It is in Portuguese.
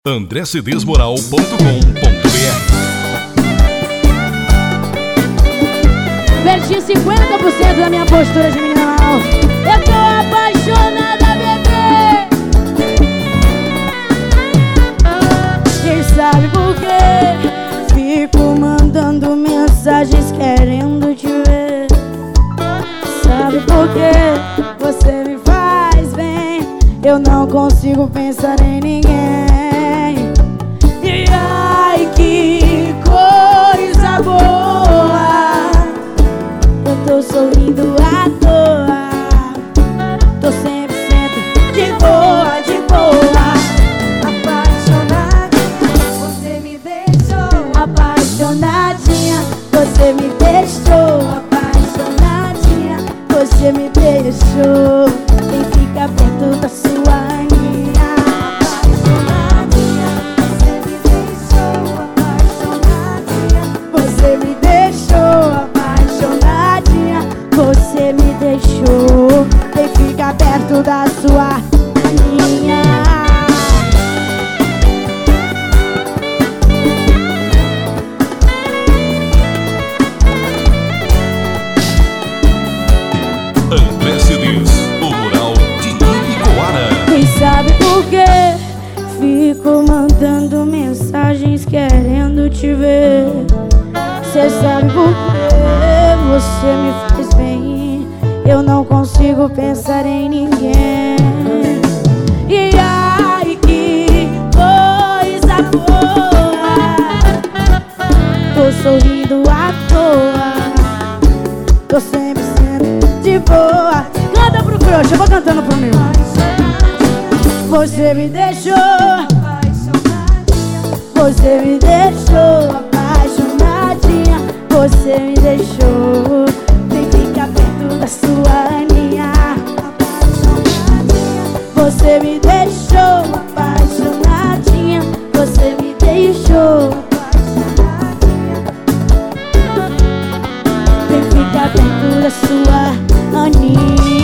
andrecedesmoral.com.br. Perdi 50% da minha postura de menina mal. Eu tô apaixonada, bebê. Quem sabe por quê? Fico mandando mensagens querendo te ver. Sabe por quê? Você me faz bem. Eu não consigo pensar em ninguém. E ai, que coisa boa. Eu tô sorrindo à toa. Tô 100% de boa, de boa. Apaixonadinha, você me deixou. Apaixonadinha, você me deixou. Apaixonadinha, você me deixou. Quem fica perto da sua aninha. Apaixonadinha, você me deixou. Apaixonadinha, Você me deixou. Apaixonadinha, você me deixou. Quem fica perto da sua aninha. André Cedês, o mural de Ibicoara. Quem sabe por quê? Fico mandando mensagens querendo te ver. Cê sabe por quê? Você me faz bem. Eu não consigo pensar em ninguém. E ai, que coisa boa. Tô sorrindo à toa. Tô sempre sendo de boa. Canta pro crush, eu vou cantando pro meu. Você me deixou. Você me deixou. Apaixonadinha, você me deixou. Vem ficar perto da sua aninha. Você me deixou. Apaixonadinha, você me deixou. Vem ficar perto da sua aninha.